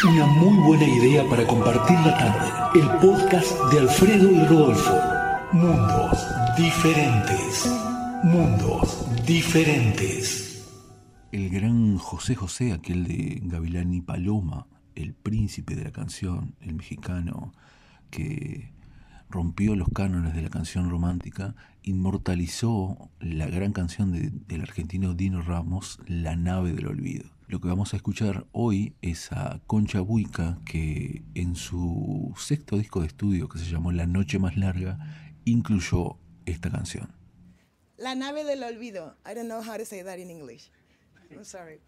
Una muy buena idea para compartir la tarde. El podcast de Alfredo y Rodolfo. Mundos diferentes. Mundos diferentes. El gran José José, aquel de Gavilán y Paloma, el príncipe de la canción, el mexicano que rompió los cánones de la canción romántica, inmortalizó la gran canción del argentino Dino Ramos, La nave del olvido. Lo que vamos a escuchar hoy es a Concha Buica, que en su sexto disco de estudio, que se llamó La noche más larga, incluyó esta canción. La nave del olvido. I don't know how to say that in English. I'm sorry.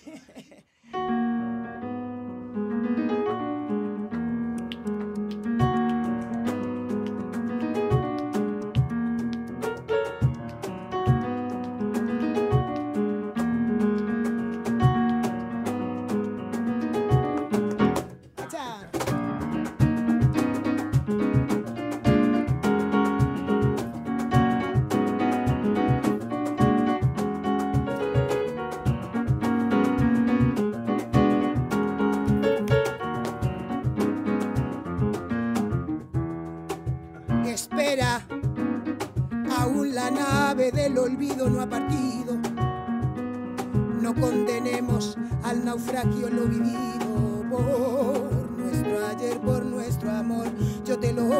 Espera, aún la nave del olvido no ha partido. No condenemos al naufragio lo vivido. Por nuestro ayer, por nuestro amor, yo te lo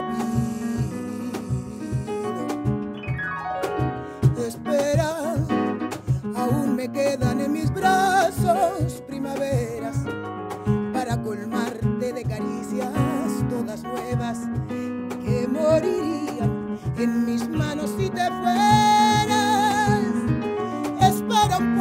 pido. Espera, aún me quedan en mis brazos primaveras para colmarte de caricias todas nuevas que morirían en mis manos si te fueras. Espera un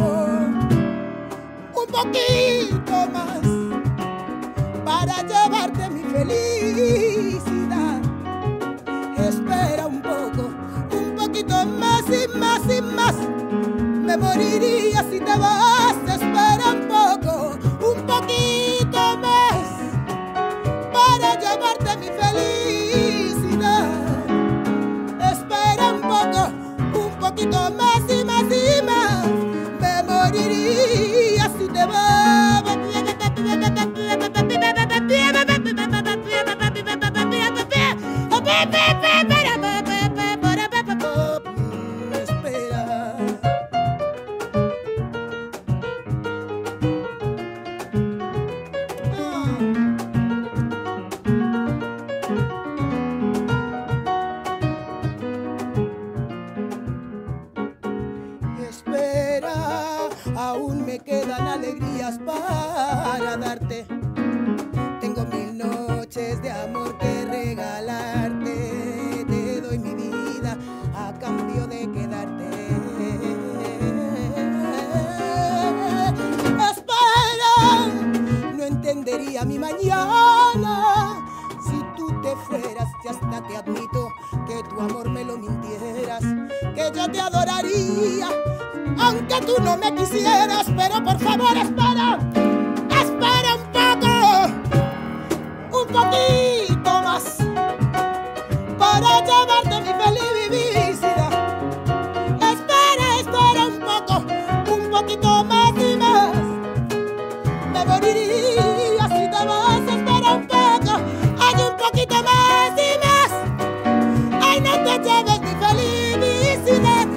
poquito más para llevarte mi felicidad. Espera un poquito más y más y más. Me moriría si te vas. Espera un poquito más para llevarte mi felicidad. Espera un poquito más y más y más. Me moriría si te vas. Aún me quedan alegrías para darte. Tengo 1000 noches de amor que regalarte. Te doy mi vida a cambio de quedarte. Espera, no entendería mi mañana si tú te fueras. Y hasta te admito que tu amor me lo mintieras, que yo te adoraría aunque tú no me quisieras. Pero por favor espera un poquito más para llevarte mi felicidad. Espera un poquito más y más. Me moriría si te vas. Espera un poco, hay un poquito más y más. Ay, no te lleves mi felicidad.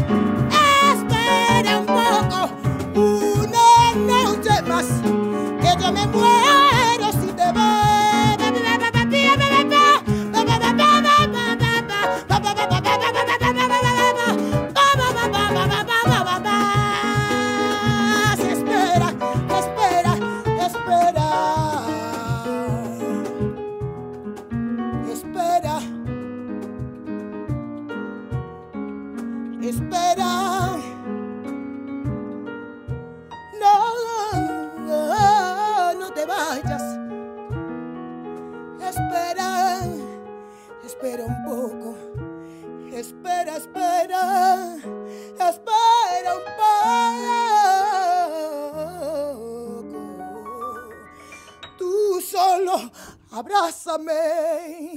Una noche más, que yo me muero si te vas. Espera. No te vayas. Espera un poco. Espera un poco. Tú solo abrázame.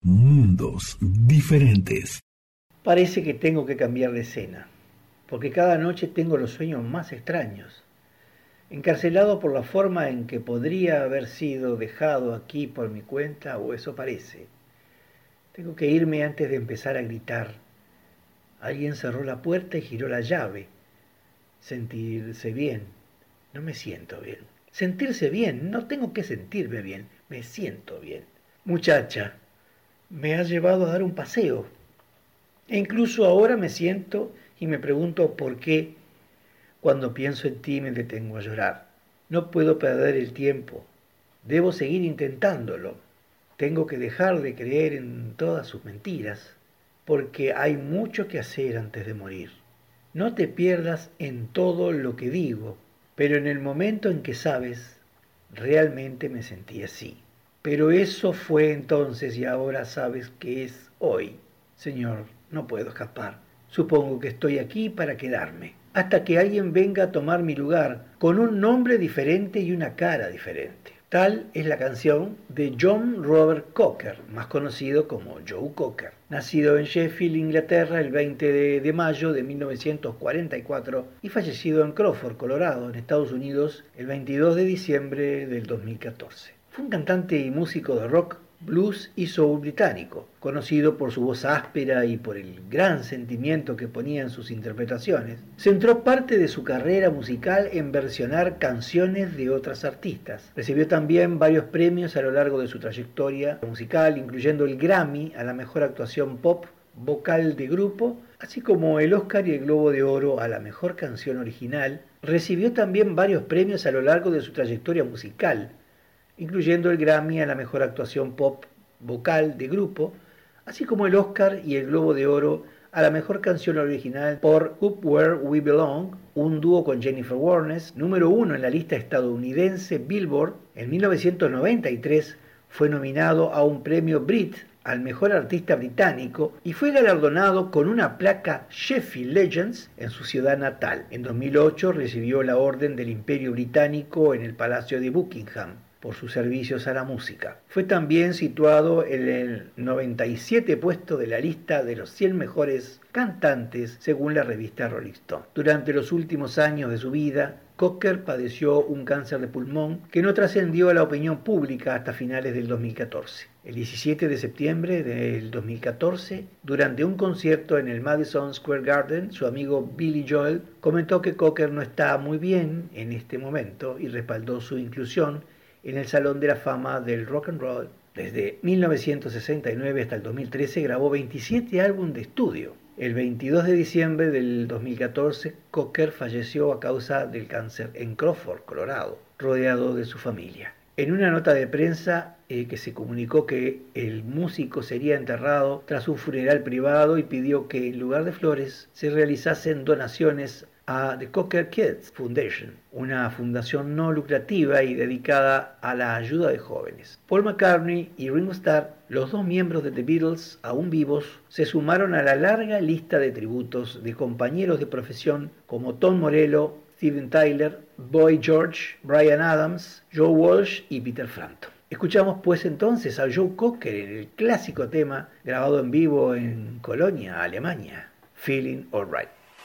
Mundos diferentes. Parece que tengo que cambiar de escena, porque cada noche tengo los sueños más extraños. Encarcelado por la forma en que podría haber sido dejado aquí por mi cuenta, o eso parece. Tengo que irme antes de empezar a gritar. Alguien cerró la puerta y giró la llave. Sentirse bien. No me siento bien. Sentirse bien. No tengo que sentirme bien. Me siento bien. Muchacha, me has llevado a dar un paseo. E incluso ahora me siento y me pregunto por qué cuando pienso en ti me detengo a llorar. No puedo perder el tiempo. Debo seguir intentándolo. Tengo que dejar de creer en todas sus mentiras, porque hay mucho que hacer antes de morir. No te pierdas en todo lo que digo, pero en el momento en que sabes, realmente me sentí así. Pero eso fue entonces y ahora sabes que es hoy. Señor, no puedo escapar. Supongo que estoy aquí para quedarme, hasta que alguien venga a tomar mi lugar, con un nombre diferente y una cara diferente. Tal es la canción de John Robert Cocker, más conocido como Joe Cocker. Nacido en Sheffield, Inglaterra, el 20 de mayo de 1944 y fallecido en Crawford, Colorado, en Estados Unidos, el 22 de diciembre del 2014. Fue un cantante y músico de rock, blues y soul británico, conocido por su voz áspera y por el gran sentimiento que ponía en sus interpretaciones. Centró parte de su carrera musical en versionar canciones de otras artistas. Recibió también varios premios a lo largo de su trayectoria musical, incluyendo el Grammy a la mejor actuación pop vocal de grupo, así como el Oscar y el Globo de Oro a la mejor canción original. Recibió también varios premios a lo largo de su trayectoria musical, incluyendo el Grammy a la mejor actuación pop vocal de grupo, así como el Oscar y el Globo de Oro a la mejor canción original por Up Where We Belong, un dúo con Jennifer Warnes, número 1 en la lista estadounidense Billboard. En 1993 fue nominado a un premio Brit al mejor artista británico y fue galardonado con una placa Sheffield Legends en su ciudad natal. En 2008 recibió la Orden del Imperio Británico en el Palacio de Buckingham por sus servicios a la música. Fue también situado en el 97 puesto de la lista de los 100 mejores cantantes según la revista Rolling Stone. Durante los últimos años de su vida, Cocker padeció un cáncer de pulmón que no trascendió a la opinión pública hasta finales del 2014. El 17 de septiembre del 2014, durante un concierto en el Madison Square Garden, su amigo Billy Joel comentó que Cocker no está muy bien en este momento y respaldó su inclusión en el Salón de la Fama del Rock and Roll. Desde 1969 hasta el 2013 grabó 27 álbumes de estudio. El 22 de diciembre del 2014, Cocker falleció a causa del cáncer en Crawford, Colorado, rodeado de su familia. En una nota de prensa que se comunicó que el músico sería enterrado tras un funeral privado y pidió que en lugar de flores se realizasen donaciones a The Cocker Kids Foundation, una fundación no lucrativa y dedicada a la ayuda de jóvenes. Paul McCartney y Ringo Starr, los dos miembros de The Beatles aún vivos, se sumaron a la larga lista de tributos de compañeros de profesión como Tom Morello, Steven Tyler, Boy George, Bryan Adams, Joe Walsh y Peter Frampton. Escuchamos pues entonces a Joe Cocker en el clásico tema grabado en vivo en Colonia, Alemania, Feeling Alright.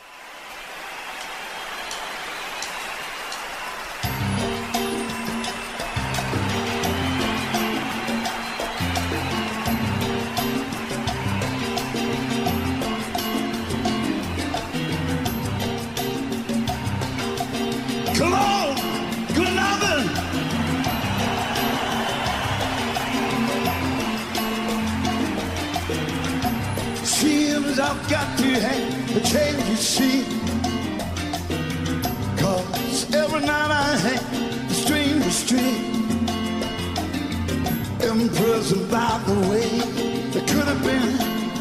I've got to have a change of scene, 'cause every night I had a strange restraint, imprisoned by the way that could have been.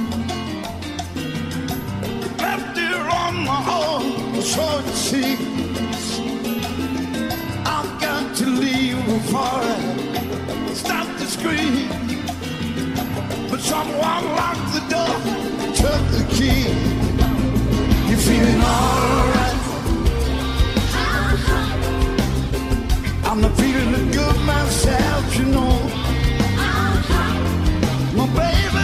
Left here on my own, so it seems. I've got to leave before I stop to scream, but someone locked the door, took the key. You feeling alright? I'm not feeling good myself, you know. My baby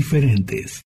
diferentes.